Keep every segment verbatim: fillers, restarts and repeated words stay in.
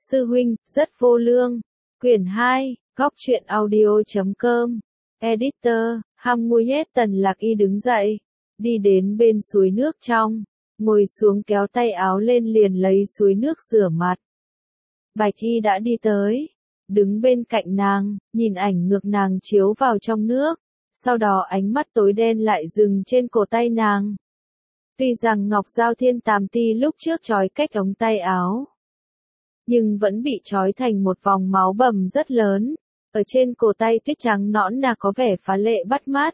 sư huynh, rất vô lương. Quyển hai, góc truyện audio chấm com. Editor, Hamuyet. Tần Lạc Y đứng dậy, đi đến bên suối nước trong, ngồi xuống kéo tay áo lên liền lấy suối nước rửa mặt. Bạch Y đã đi tới, đứng bên cạnh nàng, nhìn ảnh ngược nàng chiếu vào trong nước, sau đó ánh mắt tối đen lại dừng trên cổ tay nàng. Tuy rằng Ngọc Giao Thiên Tàm Ti lúc trước trói cách ống tay áo, nhưng vẫn bị trói thành một vòng máu bầm rất lớn, ở trên cổ tay tuyết trắng nõn nà có vẻ phá lệ bắt mắt.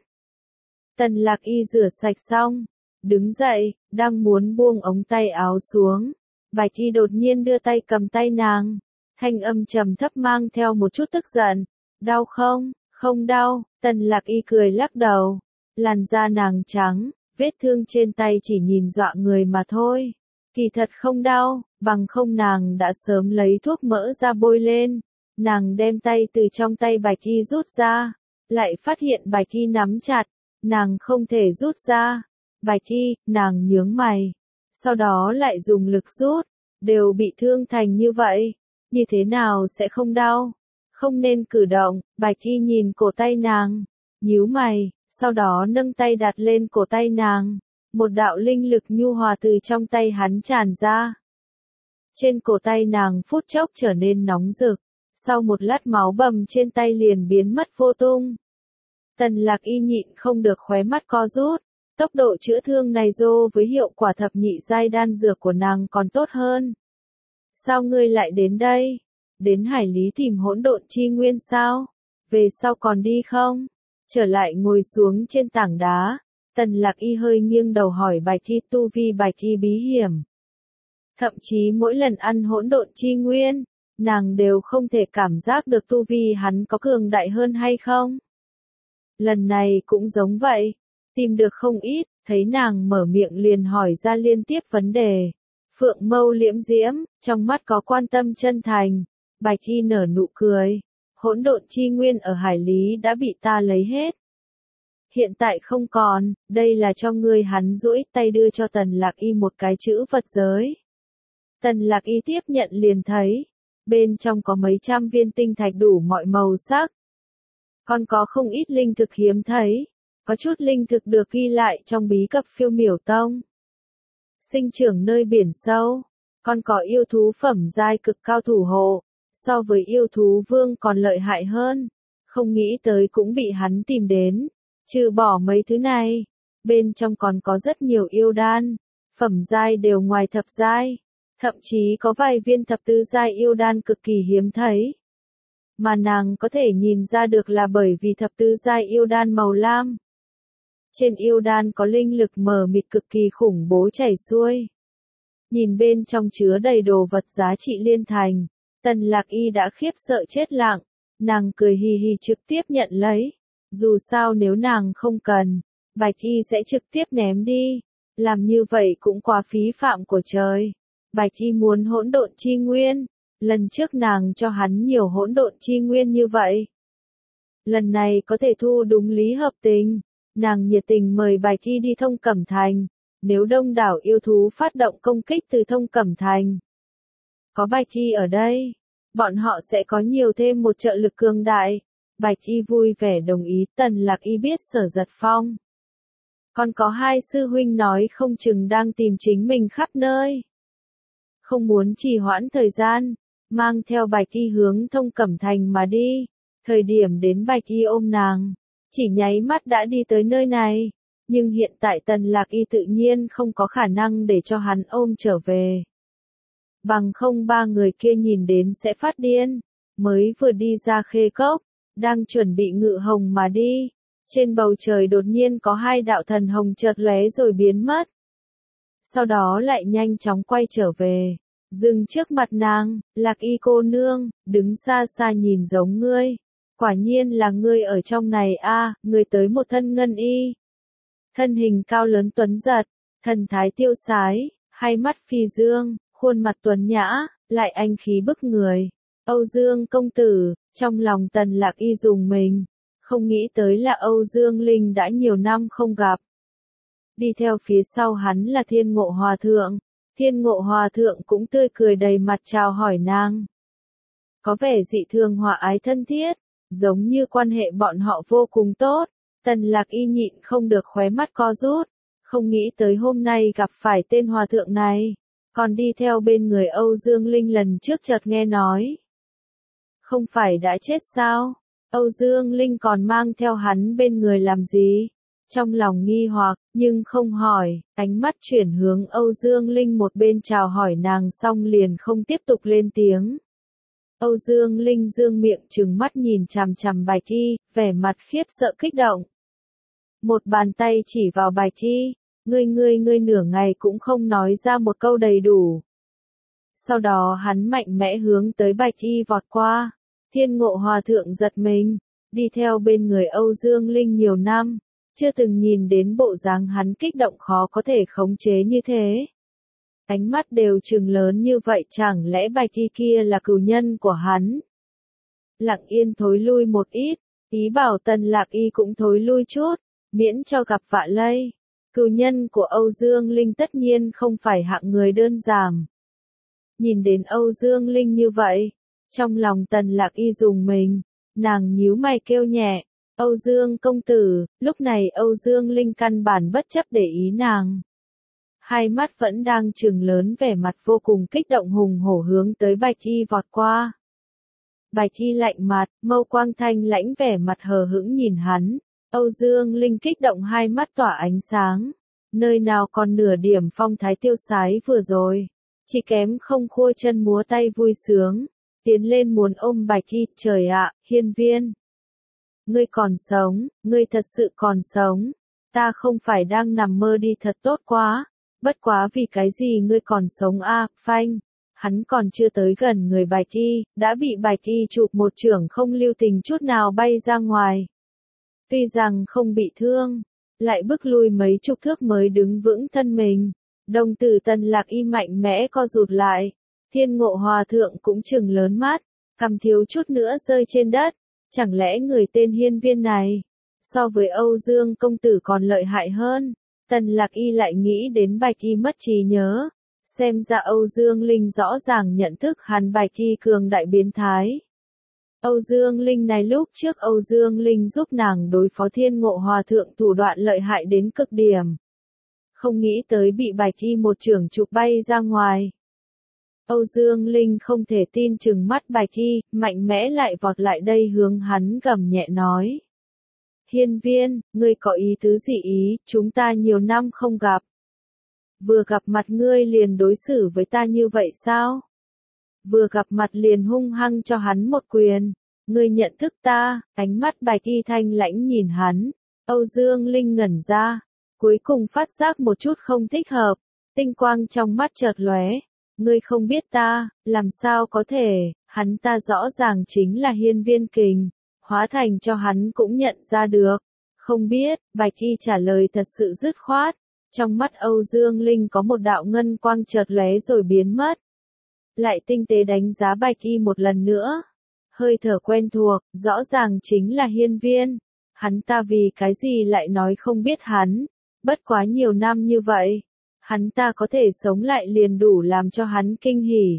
Tần Lạc Y rửa sạch xong, đứng dậy, đang muốn buông ống tay áo xuống, Bạch Y đột nhiên đưa tay cầm tay nàng, thanh âm trầm thấp mang theo một chút tức giận. Đau không? Không đau. Tần Lạc Y cười lắc đầu, làn da nàng trắng, vết thương trên tay chỉ nhìn dọa người mà thôi. Kỳ thật không đau, bằng không nàng đã sớm lấy thuốc mỡ ra bôi lên. Nàng đem tay từ trong tay Bạch Y rút ra, lại phát hiện Bạch Y nắm chặt, nàng không thể rút ra. Bạch Y, nàng nhướng mày, sau đó lại dùng lực rút, đều bị thương thành như vậy, như thế nào sẽ không đau? Không nên cử động. Bạch Y nhìn cổ tay nàng, nhíu mày, sau đó nâng tay đặt lên cổ tay nàng, một đạo linh lực nhu hòa từ trong tay hắn tràn ra. Trên cổ tay nàng phút chốc trở nên nóng rực, sau một lát máu bầm trên tay liền biến mất vô tung. Tần Lạc Y nhịn không được khóe mắt co rút, tốc độ chữa thương này dô với hiệu quả thập nhị giai đan dược của nàng còn tốt hơn. Sao ngươi lại đến đây? Đến Hải Lý tìm hỗn độn chi nguyên sao? Về sau còn đi không? Trở lại ngồi xuống trên tảng đá, Tần Lạc Y hơi nghiêng đầu hỏi Bạch Y. Tu vi Bạch Y bí hiểm. Thậm chí mỗi lần ăn hỗn độn chi nguyên, nàng đều không thể cảm giác được tu vi hắn có cường đại hơn hay không. Lần này cũng giống vậy, tìm được không ít, thấy nàng mở miệng liền hỏi ra liên tiếp vấn đề. Phượng mâu liễm diễm, trong mắt có quan tâm chân thành. Bạch Y nở nụ cười, hỗn độn chi nguyên ở Hải Lý đã bị ta lấy hết. Hiện tại không còn, đây là cho ngươi. Hắn duỗi tay đưa cho Tần Lạc Y một cái chữ vật giới. Tần Lạc Y tiếp nhận liền thấy, bên trong có mấy trăm viên tinh thạch đủ mọi màu sắc. Còn có không ít linh thực hiếm thấy, có chút linh thực được ghi lại trong bí cập Phiêu Miểu Tông. Sinh trưởng nơi biển sâu, còn có yêu thú phẩm giai cực cao thủ hộ, so với yêu thú vương còn lợi hại hơn. Không nghĩ tới cũng bị hắn tìm đến. Trừ bỏ mấy thứ này, bên trong còn có rất nhiều yêu đan, phẩm giai đều ngoài thập giai, thậm chí có vài viên thập tứ giai yêu đan cực kỳ hiếm thấy. Mà nàng có thể nhìn ra được là bởi vì thập tứ giai yêu đan màu lam. Trên yêu đan có linh lực mờ mịt cực kỳ khủng bố chảy xuôi. Nhìn bên trong chứa đầy đồ vật giá trị liên thành, Tần Lạc Y đã khiếp sợ chết lặng, nàng cười hì hì trực tiếp nhận lấy. Dù sao nếu nàng không cần, Bạch Y sẽ trực tiếp ném đi. Làm như vậy cũng quá phí phạm của trời. Bạch Y muốn hỗn độn chi nguyên, lần trước nàng cho hắn nhiều hỗn độn chi nguyên như vậy. Lần này có thể thu đúng lý hợp tình, nàng nhiệt tình mời Bạch Y đi Thông Cẩm Thành. Nếu đông đảo yêu thú phát động công kích từ Thông Cẩm Thành, có Bạch Y ở đây, bọn họ sẽ có nhiều thêm một trợ lực cường đại. Bạch Y vui vẻ đồng ý. Tần Lạc Y biết Sở Giật Phong còn có hai sư huynh nói không chừng đang tìm chính mình khắp nơi. Không muốn trì hoãn thời gian, mang theo Bạch Y hướng Thông Cẩm Thành mà đi. Thời điểm đến Bạch Y ôm nàng, chỉ nháy mắt đã đi tới nơi này. Nhưng hiện tại Tần Lạc Y tự nhiên không có khả năng để cho hắn ôm trở về. Bằng không ba người kia nhìn đến sẽ phát điên. Mới vừa đi ra Khê Cốc, đang chuẩn bị ngự hồng mà đi. Trên bầu trời đột nhiên có hai đạo thần hồng chợt lóe rồi biến mất. Sau đó lại nhanh chóng quay trở về. Dừng trước mặt nàng. Lạc Y cô nương, đứng xa xa nhìn giống ngươi. Quả nhiên là ngươi ở trong này a. À, ngươi tới một thân ngân y. Thân hình cao lớn tuấn giật, thần thái tiêu sái, hai mắt phi dương, khuôn mặt tuấn nhã, lại anh khí bức người. Âu Dương công tử, trong lòng Tần Lạc Y dùng mình, không nghĩ tới là Âu Dương Linh đã nhiều năm không gặp. Đi theo phía sau hắn là Thiên Ngộ Hòa Thượng, Thiên Ngộ Hòa Thượng cũng tươi cười đầy mặt chào hỏi nàng. có vẻ dị thường hòa ái thân thiết, giống như quan hệ bọn họ vô cùng tốt. Tần Lạc Y nhịn không được khóe mắt co rút, không nghĩ tới hôm nay gặp phải tên hòa thượng này, còn đi theo bên người Âu Dương Linh lần trước chợt nghe nói. Không phải đã chết sao? Âu Dương Linh còn mang theo hắn bên người làm gì? Trong lòng nghi hoặc, nhưng không hỏi, ánh mắt chuyển hướng Âu Dương Linh một bên chào hỏi nàng xong liền không tiếp tục lên tiếng. Âu Dương Linh dương miệng trừng mắt nhìn chằm chằm Bạch Y, vẻ mặt khiếp sợ kích động. Một bàn tay chỉ vào Bạch Y, ngươi ngươi ngươi nửa ngày cũng không nói ra một câu đầy đủ. Sau đó hắn mạnh mẽ hướng tới Bạch Y vọt qua, Thiên Ngộ Hòa thượng giật mình, đi theo bên người Âu Dương Linh nhiều năm, chưa từng nhìn đến bộ dáng hắn kích động khó có thể khống chế như thế. Ánh mắt đều trừng lớn như vậy chẳng lẽ Bạch Y kia là cừu nhân của hắn. Lặng Yên thối lui một ít, ý bảo Tần Lạc Y cũng thối lui chút, miễn cho gặp vạ lây. Cừu nhân của Âu Dương Linh tất nhiên không phải hạng người đơn giản. Nhìn đến Âu Dương Linh như vậy, trong lòng Tần Lạc Y rùng mình, nàng nhíu mày kêu nhẹ, Âu Dương công tử. Lúc này Âu Dương Linh căn bản bất chấp để ý nàng. Hai mắt vẫn đang trừng lớn vẻ mặt vô cùng kích động hùng hổ hướng tới Bạch Y vọt qua. Bạch Y lạnh mặt, mâu quang thanh lãnh vẻ mặt hờ hững nhìn hắn. Âu Dương Linh kích động hai mắt tỏa ánh sáng, nơi nào còn nửa điểm phong thái tiêu sái vừa rồi, chỉ kém không khua chân múa tay vui sướng, tiến lên muốn ôm Bạch Y. Trời ạ, Hiên Viên, ngươi còn sống, ngươi thật sự còn sống, ta không phải đang nằm mơ đi thật tốt quá, bất quá vì cái gì ngươi còn sống a? À, phanh, hắn còn chưa tới gần người Bạch Y, đã bị Bạch Y chụp một chưởng không lưu tình chút nào bay ra ngoài. Tuy rằng không bị thương, lại bước lui mấy chục thước mới đứng vững thân mình. Đồng tử Tần Lạc Y mạnh mẽ co rụt lại. Thiên Ngộ Hòa thượng cũng trừng lớn mắt, cằm thiếu chút nữa rơi trên đất. Chẳng lẽ người tên Hiên Viên này, so với Âu Dương công tử còn lợi hại hơn? Tần Lạc Y lại nghĩ đến Bạch Y mất trí nhớ. Xem ra Âu Dương Linh rõ ràng nhận thức hắn Bạch Y cường đại biến thái. Âu Dương Linh này lúc trước Âu Dương Linh giúp nàng đối phó Thiên Ngộ Hòa thượng thủ đoạn lợi hại đến cực điểm. Không nghĩ tới bị Bạch Y một chưởng chụp bay ra ngoài. Âu Dương Linh không thể tin chừng mắt Bạch Y, mạnh mẽ lại vọt lại đây hướng hắn gầm nhẹ nói. Hiên Viên, ngươi có ý tứ gì ý, chúng ta nhiều năm không gặp. Vừa gặp mặt ngươi liền đối xử với ta như vậy sao? Vừa gặp mặt liền hung hăng cho hắn một quyền. Ngươi nhận thức ta? Ánh mắt Bạch Y thanh lãnh nhìn hắn. Âu Dương Linh ngẩn ra, cuối cùng phát giác một chút không thích hợp. Tinh quang trong mắt chợt lóe. Ngươi không biết ta, làm sao có thể? Hắn ta rõ ràng chính là Hiên Viên Kình. Hóa thành cho hắn cũng nhận ra được. Không biết, Bạch Y trả lời thật sự dứt khoát. Trong mắt Âu Dương Linh có một đạo ngân quang chợt lóe rồi biến mất. Lại tinh tế đánh giá Bạch Y một lần nữa. Hơi thở quen thuộc, rõ ràng chính là Hiên Viên. Hắn ta vì cái gì lại nói không biết hắn. Bất quá nhiều năm như vậy, hắn ta có thể sống lại liền đủ làm cho hắn kinh hỉ.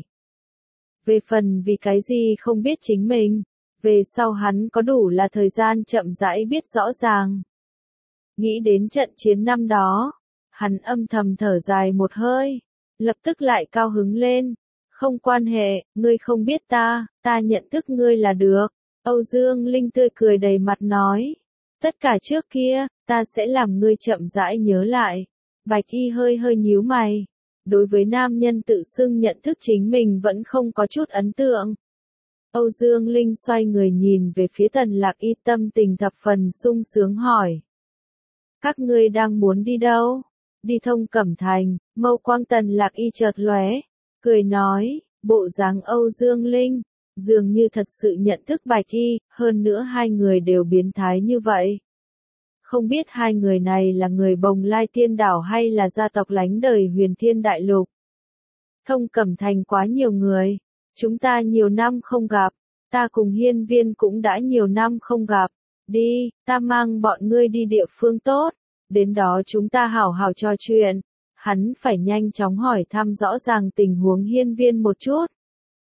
Về phần vì cái gì không biết chính mình, về sau hắn có đủ là thời gian chậm rãi biết rõ ràng. Nghĩ đến trận chiến năm đó, hắn âm thầm thở dài một hơi, lập tức lại cao hứng lên. Không quan hệ, ngươi không biết ta, ta nhận thức ngươi là được. Âu Dương Linh tươi cười đầy mặt nói. Tất cả trước kia, ta sẽ làm ngươi chậm rãi nhớ lại. Bạch Y hơi hơi nhíu mày. Đối với nam nhân tự xưng nhận thức chính mình vẫn không có chút ấn tượng. Âu Dương Linh xoay người nhìn về phía Tần Lạc Y, tâm tình thập phần sung sướng hỏi. Các ngươi đang muốn đi đâu? Đi Thông Cẩm Thành. Mâu quang Tần Lạc Y chợt lóe, cười nói, bộ dáng Âu Dương Linh, dường như thật sự nhận thức Bạch Y, hơn nữa hai người đều biến thái như vậy. Không biết hai người này là người Bồng Lai Tiên Đảo hay là gia tộc lánh đời Huyền Thiên Đại Lục. Thông Cẩm Thành quá nhiều người, chúng ta nhiều năm không gặp, ta cùng Hiên Viên cũng đã nhiều năm không gặp, đi, ta mang bọn ngươi đi địa phương tốt, đến đó chúng ta hảo hảo trò chuyện. Hắn phải nhanh chóng hỏi thăm rõ ràng tình huống Hiên Viên một chút.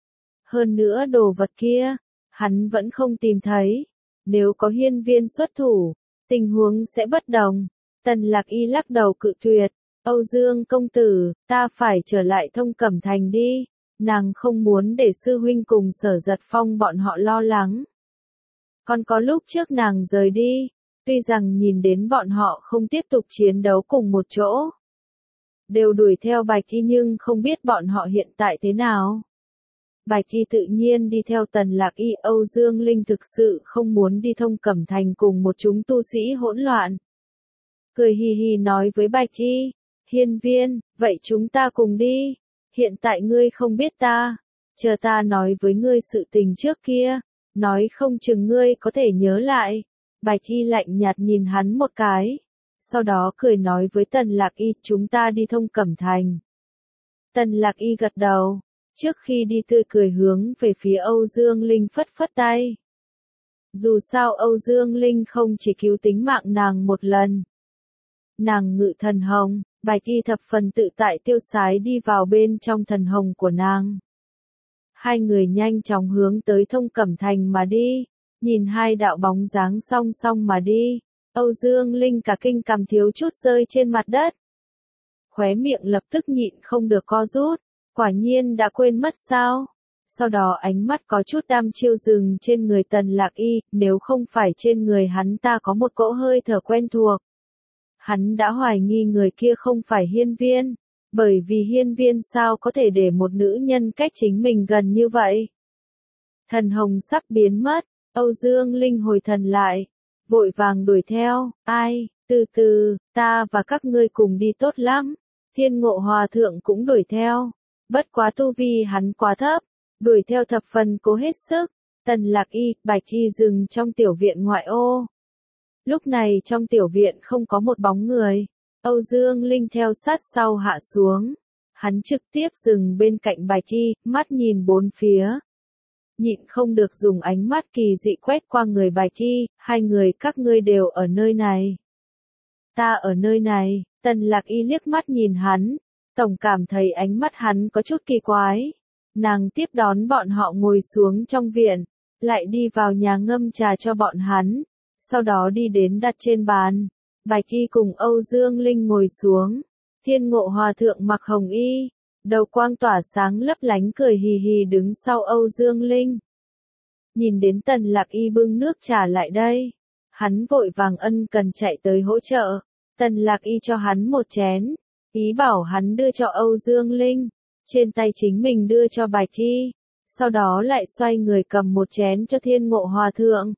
Hơn nữa đồ vật kia, hắn vẫn không tìm thấy. Nếu có hiên viên xuất thủ, tình huống sẽ bất đồng. Tần Lạc Y lắc đầu cự tuyệt. Âu Dương công tử, ta phải trở lại Thông Cẩm Thành đi. Nàng không muốn để sư huynh cùng Sở Giật Phong bọn họ lo lắng. Còn có lúc trước nàng rời đi, tuy rằng nhìn đến bọn họ không tiếp tục chiến đấu cùng một chỗ, đều đuổi theo Bạch Y nhưng không biết bọn họ hiện tại thế nào. Bạch Y tự nhiên đi theo Tần Lạc Y, Âu Dương Linh thực sự không muốn đi Thông Cẩm Thành cùng một chúng tu sĩ hỗn loạn. Cười hì hì nói với Bạch Y, hiên viên, vậy chúng ta cùng đi. Hiện tại ngươi không biết ta, chờ ta nói với ngươi sự tình trước kia, nói không chừng ngươi có thể nhớ lại. Bạch Y lạnh nhạt nhìn hắn một cái, sau đó cười nói với Tần Lạc Y, chúng ta đi Thông Cẩm Thành. Tần Lạc Y gật đầu, trước khi đi tươi cười hướng về phía Âu Dương Linh phất phất tay. Dù sao Âu Dương Linh không chỉ cứu tính mạng nàng một lần. Nàng ngự thần hồng, Bạch Y thập phần tự tại tiêu sái đi vào bên trong thần hồng của nàng. Hai người nhanh chóng hướng tới Thông Cẩm Thành mà đi, nhìn hai đạo bóng dáng song song mà đi, Âu Dương Linh cả kinh cầm thiếu chút rơi trên mặt đất. Khóe miệng lập tức nhịn không được co rút, quả nhiên đã quên mất sao. Sau đó ánh mắt có chút đăm chiêu dừng trên người Tần Lạc Y, nếu không phải trên người hắn ta có một cỗ hơi thở quen thuộc. Hắn đã hoài nghi người kia không phải hiên viên, bởi vì hiên viên sao có thể để một nữ nhân cách chính mình gần như vậy. Thần hồng sắp biến mất, Âu Dương Linh hồi thần lại, vội vàng đuổi theo, ai, từ từ, ta và các ngươi cùng đi tốt lắm. Thiên Ngộ Hòa Thượng cũng đuổi theo, bất quá tu vi hắn quá thấp, đuổi theo thập phần cố hết sức. Tần Lạc Y, Bạch Y dừng trong tiểu viện ngoại ô. Lúc này trong tiểu viện không có một bóng người, Âu Dương Linh theo sát sau hạ xuống. Hắn trực tiếp dừng bên cạnh Bạch Y, mắt nhìn bốn phía. Nhịn không được dùng ánh mắt kỳ dị quét qua người Bạch Y, hai người các ngươi đều ở nơi này. Ta ở nơi này, Tần Lạc Y liếc mắt nhìn hắn, tổng cảm thấy ánh mắt hắn có chút kỳ quái. Nàng tiếp đón bọn họ ngồi xuống trong viện, lại đi vào nhà ngâm trà cho bọn hắn, sau đó đi đến đặt trên bàn. Bạch Y cùng Âu Dương Linh ngồi xuống, Thiên Ngộ Hòa Thượng mặc hồng y, đầu quang tỏa sáng lấp lánh cười hì hì đứng sau Âu Dương Linh. Nhìn đến Tần Lạc Y bưng nước trà lại đây, hắn vội vàng ân cần chạy tới hỗ trợ. Tần Lạc Y cho hắn một chén, ý bảo hắn đưa cho Âu Dương Linh, trên tay chính mình đưa cho Bạch Y, sau đó lại xoay người cầm một chén cho Thiên Ngộ Hòa Thượng.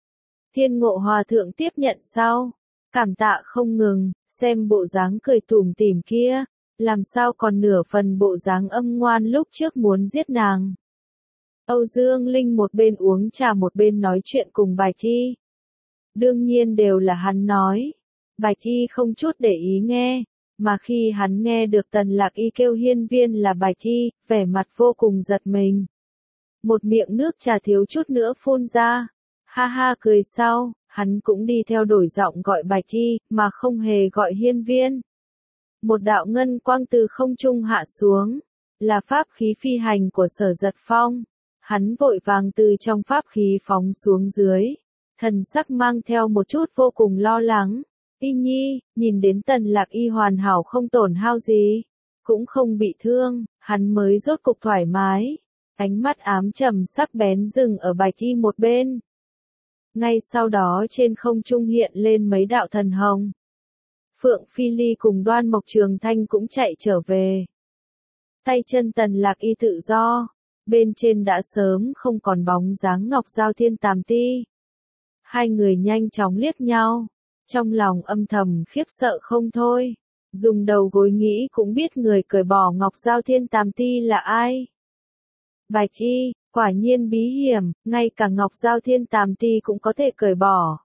Thiên Ngộ Hòa Thượng tiếp nhận sau, cảm tạ không ngừng, xem bộ dáng cười tủm tỉm kia, làm sao còn nửa phần bộ dáng âm ngoan lúc trước muốn giết nàng. Âu Dương Linh một bên uống trà một bên nói chuyện cùng Bạch Y. Đương nhiên đều là hắn nói, Bạch Y không chút để ý nghe, mà khi hắn nghe được Tần Lạc Y kêu hiên viên là Bạch Y, vẻ mặt vô cùng giật mình. Một miệng nước trà thiếu chút nữa phun ra, ha ha cười sau, hắn cũng đi theo đổi giọng gọi Bạch Y, mà không hề gọi hiên viên. Một đạo ngân quang từ không trung hạ xuống, là pháp khí phi hành của Sở Giật Phong. Hắn vội vàng từ trong pháp khí phóng xuống dưới, thần sắc mang theo một chút vô cùng lo lắng. Y Nhi, nhìn đến Tần Lạc Y hoàn hảo không tổn hao gì, cũng không bị thương, hắn mới rốt cục thoải mái. Ánh mắt ám trầm sắc bén dừng ở Bạch Y một bên. Ngay sau đó trên không trung hiện lên mấy đạo thần hồng. Phượng Phi Ly cùng Đoan Mộc Trường Thanh cũng chạy trở về. Tay chân Tần Lạc Y tự do, bên trên đã sớm không còn bóng dáng Ngọc Giao Thiên Tàm Ti. Hai người nhanh chóng liếc nhau, trong lòng âm thầm khiếp sợ không thôi, dùng đầu gối nghĩ cũng biết người cởi bỏ Ngọc Giao Thiên Tàm Ti là ai. Bạch Y, quả nhiên bí hiểm, ngay cả Ngọc Giao Thiên Tàm Ti cũng có thể cởi bỏ.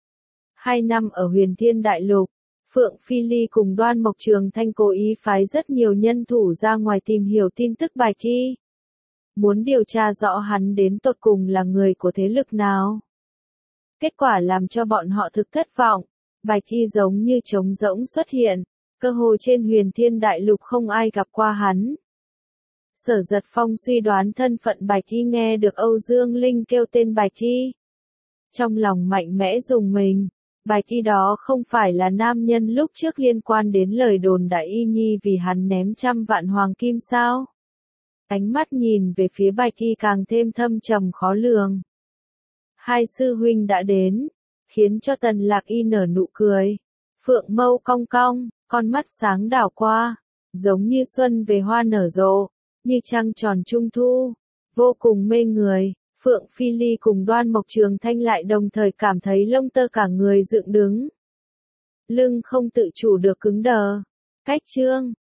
Hai năm ở Huyền Thiên Đại Lục, Phượng Phi Ly cùng Đoan Mộc Trường Thanh cố ý phái rất nhiều nhân thủ ra ngoài tìm hiểu tin tức Bạch Y. Muốn điều tra rõ hắn đến tột cùng là người của thế lực nào. Kết quả làm cho bọn họ thực thất vọng, Bạch Y giống như trống rỗng xuất hiện, cơ hồ trên Huyền Thiên Đại Lục không ai gặp qua hắn. Sở Giật Phong suy đoán thân phận Bạch Y, nghe được Âu Dương Linh kêu tên Bạch Y. Trong lòng mạnh mẽ rùng mình, Bạch Y đó không phải là nam nhân lúc trước liên quan đến lời đồn đại Y Nhi vì hắn ném trăm vạn hoàng kim sao? Ánh mắt nhìn về phía Bạch Y càng thêm thâm trầm khó lường. Hai sư huynh đã đến, khiến cho Tần Lạc Y nở nụ cười. Phượng mâu cong cong, con mắt sáng đảo qua, giống như xuân về hoa nở rộ, như trăng tròn trung thu, vô cùng mê người. Phượng Phi Ly cùng Đoan Mộc Trường Thanh lại đồng thời cảm thấy lông tơ cả người dựng đứng. Lưng không tự chủ được cứng đờ. Cách chương